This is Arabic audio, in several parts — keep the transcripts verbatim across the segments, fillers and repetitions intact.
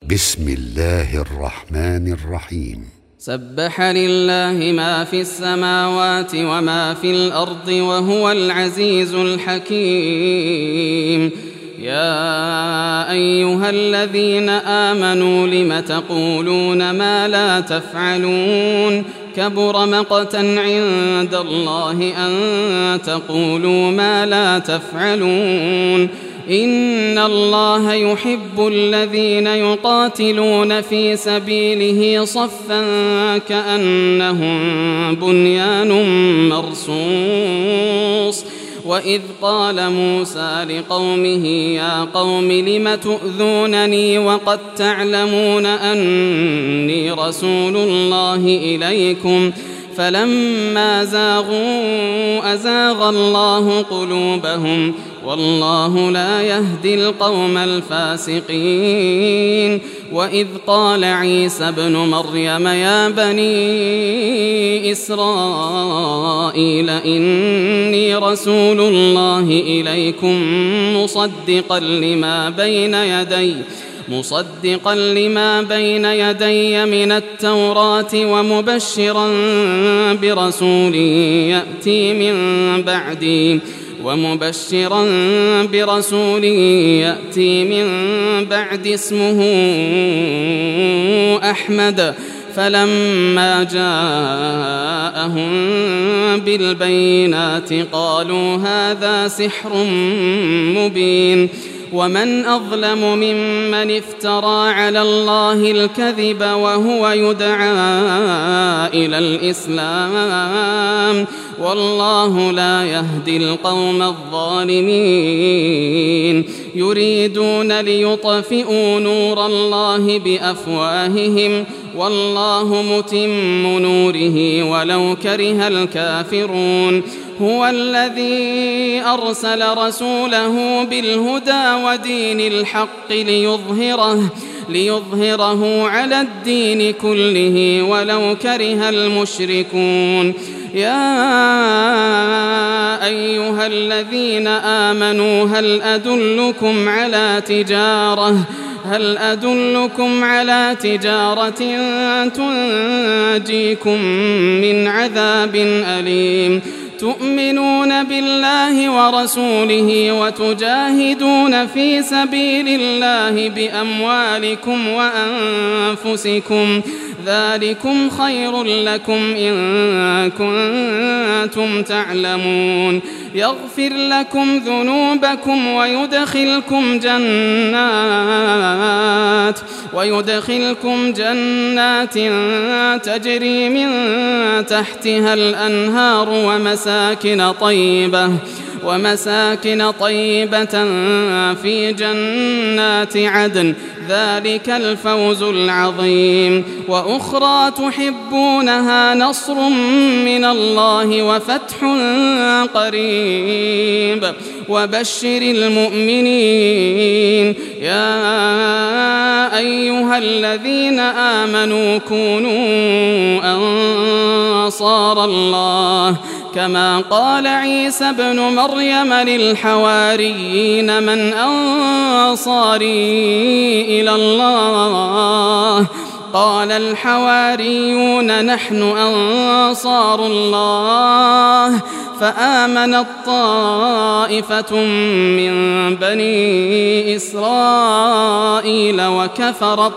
بسم الله الرحمن الرحيم. سبح لله ما في السماوات وما في الأرض وهو العزيز الحكيم. يا أيها الذين آمنوا لم تقولون ما لا تفعلون كبر مقتا عند الله أن تقولوا ما لا تفعلون إن الله يحب الذين يقاتلون في سبيله صفا كأنهم بنيان مرصوص. وإذ قال موسى لقومه يا قوم لم تؤذونني وقد تعلمون أني رسول الله إليكم فلما زاغوا أزاغ الله قلوبهم والله لا يهدي القوم الفاسقين. وإذ قال عيسى ابن مريم يا بني إسرائيل إني رسول الله إليكم مصدقا لما بين يدي مصدقا لما بين يدي من التوراة ومبشرا برسول يأتي من بعدي ومبشرا برسول يأتي من بعد اسمه أحمد. فلما جاءهم بالبينات قالوا هذا سحر مبين. ومن أظلم ممن افترى على الله الكذب وهو يدعى إلى الإسلام والله لا يهدي القوم الظالمين. يريدون ليطفئوا نور الله بأفواههم والله متم نوره ولو كره الكافرون. هو الذي أرسل رسوله بالهدى ودين الحق ليظهره ليظهره على الدين كله ولو كره المشركون. يا أيها الذين آمنوا هل أدلكم على تجارة هل أدلكم على تجارة تنجيكم من عذاب أليم تؤمنون بالله ورسوله وتجاهدون في سبيل الله بأموالكم وأنفسكم ذلكم خير لكم إن كنتم تعلمون. يغفر لكم ذنوبكم ويدخلكم جنات ويدخلكم جنات تجري من تحتها الأنهار ومساكن طيبة ومساكن طيبة في جنات عدن ذلك الفوز العظيم. وأخرى تحبونها نصر من الله وفتح قريب وبشر المؤمنين. يا أيها الذين آمنوا كونوا أنصار الله كما قال عيسى ابن مريم للحواريين من أنصاري إلى الله قال الحواريون نحن أنصار الله فآمنت طائفة من بني إسرائيل وكفرت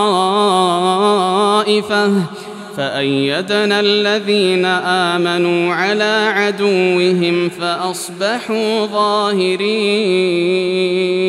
طائفة فأيدنا الذين آمنوا على عدوهم فأصبحوا ظاهرين.